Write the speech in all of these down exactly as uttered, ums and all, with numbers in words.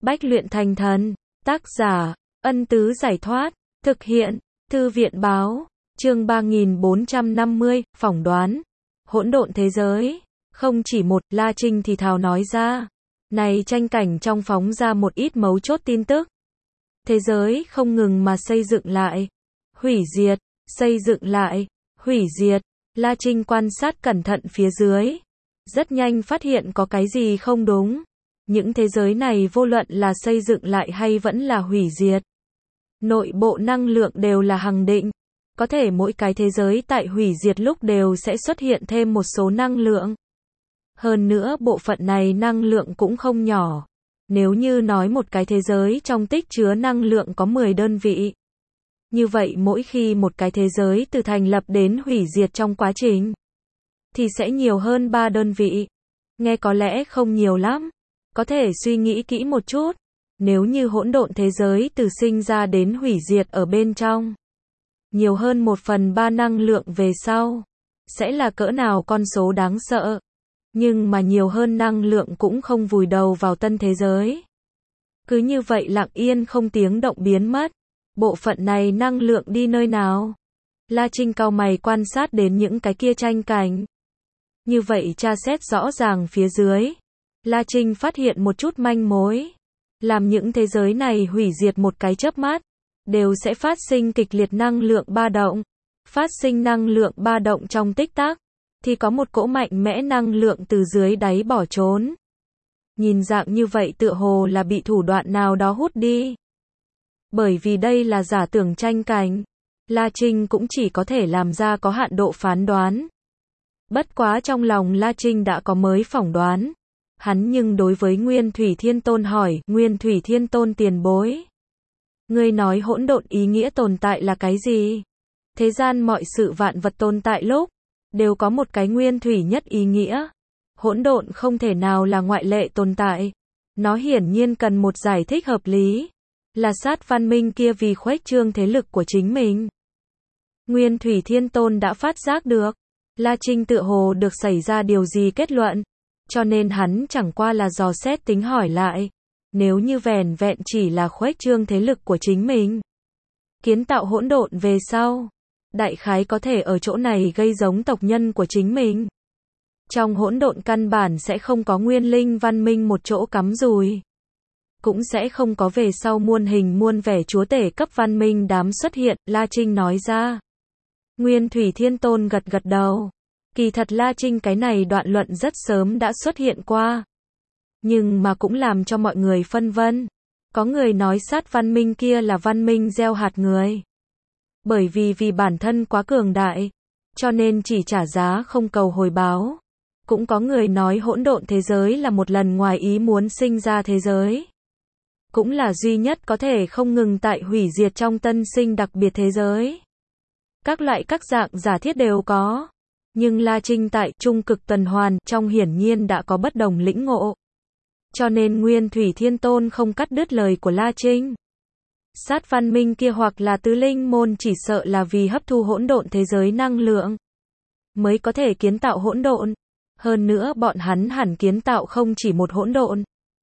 Bách luyện thành thần. Tác giả, Ân Tứ Giải Thoát. Thực hiện, Thư viện Báo. Chương ba nghìn bốn trăm năm mươi, phỏng đoán. Hỗn độn thế giới. Không chỉ một, La Trinh thì thào nói ra. Này tranh cảnh trong phóng ra một ít mấu chốt tin tức. Thế giới không ngừng mà xây dựng lại. Hủy diệt, xây dựng lại, hủy diệt. La Trinh quan sát cẩn thận phía dưới. Rất nhanh phát hiện có cái gì không đúng. Những thế giới này vô luận là xây dựng lại hay vẫn là hủy diệt. Nội bộ năng lượng đều là hằng định. Có thể mỗi cái thế giới tại hủy diệt lúc đều sẽ xuất hiện thêm một số năng lượng. Hơn nữa bộ phận này năng lượng cũng không nhỏ. Nếu như nói một cái thế giới trong tích chứa năng lượng có mười đơn vị. Như vậy mỗi khi một cái thế giới từ thành lập đến hủy diệt trong quá trình, thì sẽ nhiều hơn ba đơn vị. Nghe có lẽ không nhiều lắm. Có thể suy nghĩ kỹ một chút. Nếu như hỗn độn thế giới từ sinh ra đến hủy diệt ở bên trong, nhiều hơn một phần ba năng lượng về sau, sẽ là cỡ nào con số đáng sợ. Nhưng mà nhiều hơn năng lượng cũng không vùi đầu vào tân thế giới. Cứ như vậy lặng yên không tiếng động biến mất. Bộ phận này năng lượng đi nơi nào? La Trinh cau mày quan sát đến những cái kia tranh cảnh. Như vậy tra xét rõ ràng phía dưới. La Trinh phát hiện một chút manh mối. Làm những thế giới này hủy diệt một cái chớp mắt, đều sẽ phát sinh kịch liệt năng lượng ba động. Phát sinh năng lượng ba động trong tích tắc, thì có một cỗ mạnh mẽ năng lượng từ dưới đáy bỏ trốn. Nhìn dạng như vậy tựa hồ là bị thủ đoạn nào đó hút đi. Bởi vì đây là giả tưởng tranh cảnh, La Trinh cũng chỉ có thể làm ra có hạn độ phán đoán. Bất quá trong lòng La Trinh đã có mới phỏng đoán. Hắn nhưng đối với Nguyên Thủy Thiên Tôn hỏi, Nguyên Thủy Thiên Tôn tiền bối. Ngươi nói hỗn độn ý nghĩa tồn tại là cái gì? Thế gian mọi sự vạn vật tồn tại lúc, đều có một cái nguyên thủy nhất ý nghĩa. Hỗn độn không thể nào là ngoại lệ tồn tại. Nó hiển nhiên cần một giải thích hợp lý. Là sát văn minh kia vì khuếch trương thế lực của chính mình. Nguyên Thủy Thiên Tôn đã phát giác được. La Trinh tựa hồ được xảy ra điều gì kết luận. Cho nên hắn chẳng qua là dò xét tính hỏi lại. Nếu như vẻn vẹn chỉ là khuếch trương thế lực của chính mình, kiến tạo hỗn độn về sau, đại khái có thể ở chỗ này gây giống tộc nhân của chính mình. Trong hỗn độn căn bản sẽ không có nguyên linh văn minh một chỗ cắm rùi. Cũng sẽ không có về sau muôn hình muôn vẻ chúa tể cấp văn minh đám xuất hiện, La Trinh nói ra. Nguyên Thủy Thiên Tôn gật gật đầu. Kỳ thật La Trinh cái này đoạn luận rất sớm đã xuất hiện qua. Nhưng mà cũng làm cho mọi người phân vân. Có người nói sát văn minh kia là văn minh gieo hạt người. Bởi vì vì bản thân quá cường đại, cho nên chỉ trả giá không cầu hồi báo. Cũng có người nói hỗn độn thế giới là một lần ngoài ý muốn sinh ra thế giới. Cũng là duy nhất có thể không ngừng tại hủy diệt trong tân sinh đặc biệt thế giới. Các loại các dạng giả thiết đều có. Nhưng La Trinh tại trung cực tuần hoàn trong hiển nhiên đã có bất đồng lĩnh ngộ. Cho nên Nguyên Thủy Thiên Tôn không cắt đứt lời của La Trinh. Sát văn minh kia hoặc là tứ linh môn chỉ sợ là vì hấp thu hỗn độn thế giới năng lượng, mới có thể kiến tạo hỗn độn. Hơn nữa bọn hắn hẳn kiến tạo không chỉ một hỗn độn,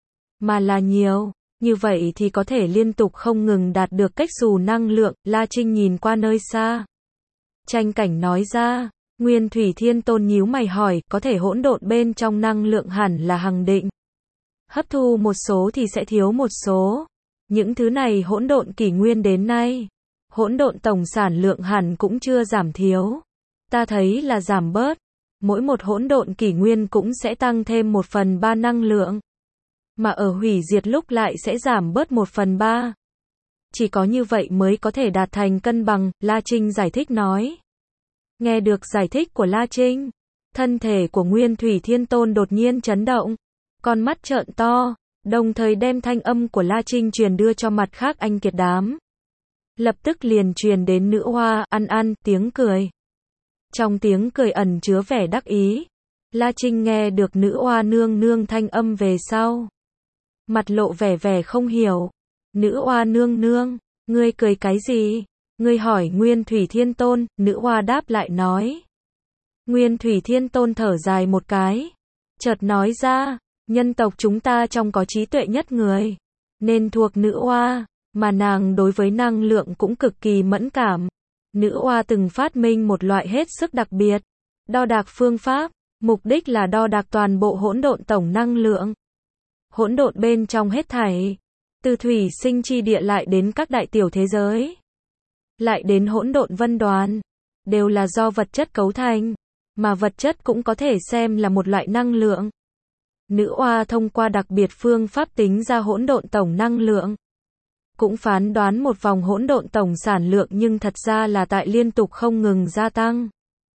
mà là nhiều. Như vậy thì có thể liên tục không ngừng đạt được cách xù năng lượng. La Trinh nhìn qua nơi xa. Tranh cảnh nói ra. Nguyên Thủy Thiên Tôn nhíu mày hỏi, có thể hỗn độn bên trong năng lượng hẳn là hằng định. Hấp thu một số thì sẽ thiếu một số. Những thứ này hỗn độn kỷ nguyên đến nay, hỗn độn tổng sản lượng hẳn cũng chưa giảm thiếu. Ta thấy là giảm bớt. Mỗi một hỗn độn kỷ nguyên cũng sẽ tăng thêm một phần ba năng lượng. Mà ở hủy diệt lúc lại sẽ giảm bớt một phần ba. Chỉ có như vậy mới có thể đạt thành cân bằng, La Trinh giải thích nói. Nghe được giải thích của La Trinh, thân thể của Nguyên Thủy Thiên Tôn đột nhiên chấn động, con mắt trợn to, đồng thời đem thanh âm của La Trinh truyền đưa cho mặt khác anh kiệt đám. Lập tức liền truyền đến nữ hoa, ăn ăn, tiếng cười. Trong tiếng cười ẩn chứa vẻ đắc ý, La Trinh nghe được nữ hoa nương nương thanh âm về sau. Mặt lộ vẻ vẻ không hiểu. Nữ hoa nương nương, ngươi cười cái gì? Ngươi hỏi Nguyên Thủy Thiên Tôn, nữ hoa đáp lại nói. Nguyên Thủy Thiên Tôn thở dài một cái, chợt nói ra, nhân tộc chúng ta trong có trí tuệ nhất người. nên thuộc nữ oa, mà nàng đối với năng lượng cũng cực kỳ mẫn cảm. Nữ oa từng phát minh một loại hết sức đặc biệt, đo đạc phương pháp, mục đích là đo đạc toàn bộ hỗn độn tổng năng lượng. Hỗn độn bên trong hết thảy, từ thủy sinh chi địa lại đến các đại tiểu thế giới, lại đến hỗn độn vân đoán, đều là do vật chất cấu thành, mà vật chất cũng có thể xem là một loại năng lượng. Nữ oa thông qua đặc biệt phương pháp tính ra hỗn độn tổng năng lượng, cũng phán đoán một vòng hỗn độn tổng sản lượng nhưng thật ra là tại liên tục không ngừng gia tăng.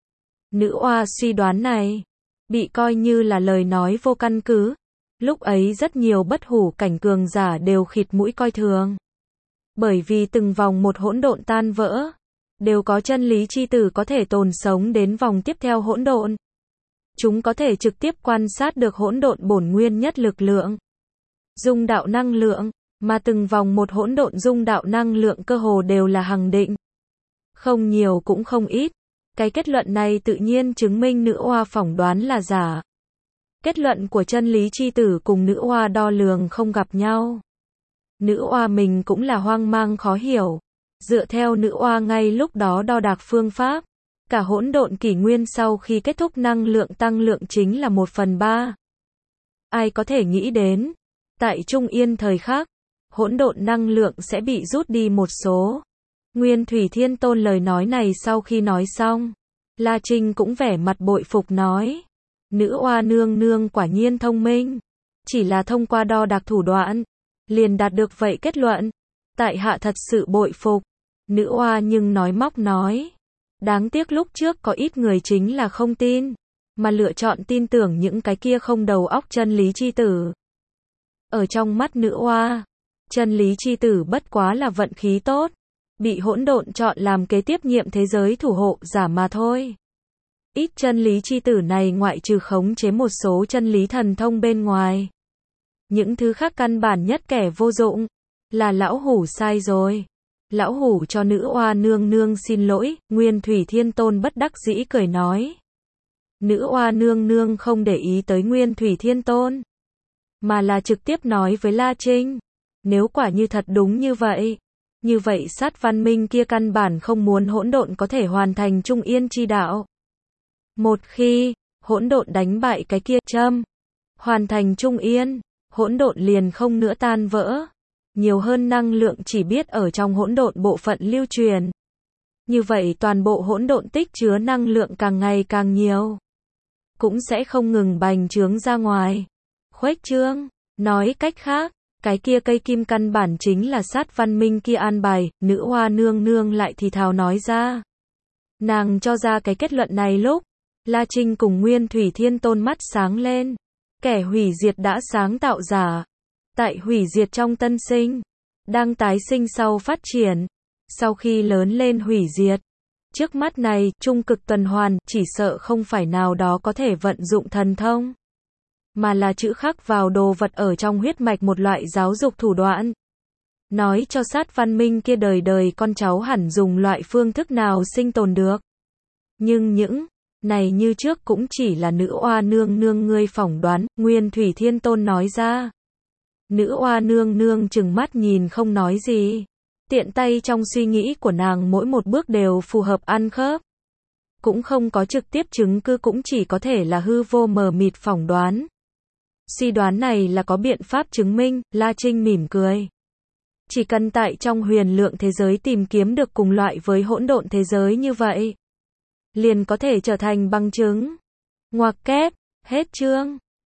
Nữ oa suy đoán này bị coi như là lời nói vô căn cứ. Lúc ấy rất nhiều bất hủ cảnh cường giả đều khịt mũi coi thường. Bởi vì từng vòng một hỗn độn tan vỡ, đều có chân lý chi tử có thể tồn sống đến vòng tiếp theo hỗn độn. Chúng có thể trực tiếp quan sát được hỗn độn bổn nguyên nhất lực lượng, dung đạo năng lượng, mà từng vòng một hỗn độn dung đạo năng lượng cơ hồ đều là hằng định. Không nhiều cũng không ít. Cái kết luận này tự nhiên chứng minh nữ oa phỏng đoán là giả. Kết luận của chân lý chi tử cùng nữ oa đo lường không gặp nhau. Nữ oa mình cũng là hoang mang khó hiểu. Dựa theo nữ oa ngay lúc đó đo đạc phương pháp, cả hỗn độn kỷ nguyên sau khi kết thúc năng lượng tăng lượng chính là một phần ba. Ai có thể nghĩ đến, tại Trung Yên thời khắc, hỗn độn năng lượng sẽ bị rút đi một số. Nguyên Thủy Thiên Tôn lời nói này sau khi nói xong, La Trinh cũng vẻ mặt bội phục nói. Nữ oa nương nương quả nhiên thông minh. Chỉ là thông qua đo đạc thủ đoạn, liền đạt được vậy kết luận. Tại hạ thật sự bội phục. Nữ oa nhưng nói móc nói. Đáng tiếc lúc trước có ít người chính là không tin, mà lựa chọn tin tưởng những cái kia không đầu óc chân lý chi tử. Ở trong mắt nữ oa, chân lý chi tử bất quá là vận khí tốt, bị hỗn độn chọn làm kế tiếp nhiệm thế giới thủ hộ giả mà thôi. Ít chân lý chi tử này ngoại trừ khống chế một số chân lý thần thông bên ngoài, những thứ khác căn bản nhất kẻ vô dụng. Là lão hủ sai rồi. Lão hủ cho nữ oa nương nương xin lỗi. Nguyên Thủy Thiên Tôn bất đắc dĩ cười nói. Nữ oa nương nương không để ý tới Nguyên Thủy Thiên Tôn, mà là trực tiếp nói với La Trinh. Nếu quả như thật đúng như vậy, như vậy sát văn minh kia căn bản không muốn hỗn độn có thể hoàn thành Trung Yên chi đạo. Một khi hỗn độn đánh bại cái kia châm, hoàn thành Trung Yên, hỗn độn liền không nữa tan vỡ. Nhiều hơn năng lượng chỉ biết ở trong hỗn độn bộ phận lưu truyền. Như vậy toàn bộ hỗn độn tích chứa năng lượng càng ngày càng nhiều, cũng sẽ không ngừng bành trướng ra ngoài, khuếch trương. Nói cách khác, cái kia cây kim căn bản chính là sát văn minh kia an bài. Nữ oa nương nương lại thì thào nói ra. Nàng cho ra cái kết luận này lúc La Trinh cùng Nguyên Thủy Thiên Tôn mắt sáng lên. Kẻ hủy diệt đã sáng tạo giả, tại hủy diệt trong tân sinh, đang tái sinh sau phát triển, sau khi lớn lên hủy diệt. Trước mắt này, trung cực tuần hoàn, chỉ sợ không phải nào đó có thể vận dụng thần thông, mà là chữ khắc vào đồ vật ở trong huyết mạch, một loại giáo dục thủ đoạn. Nói cho sát văn minh kia đời đời con cháu hẳn dùng loại phương thức nào sinh tồn được. Nhưng những này như trước cũng chỉ là nữ oa nương nương ngươi phỏng đoán. Nguyên Thủy Thiên Tôn nói ra. Nữ oa nương nương trừng mắt nhìn không nói gì. Tiện tay trong suy nghĩ của nàng mỗi một bước đều phù hợp ăn khớp. Cũng không có trực tiếp chứng cứ, cũng chỉ có thể là hư vô mờ mịt phỏng đoán. Suy đoán này là có biện pháp chứng minh. La Trinh mỉm cười. Chỉ cần tại trong huyền lượng thế giới tìm kiếm được cùng loại với hỗn độn thế giới như vậy, liền có thể trở thành bằng chứng. Ngoặc kép, hết chương.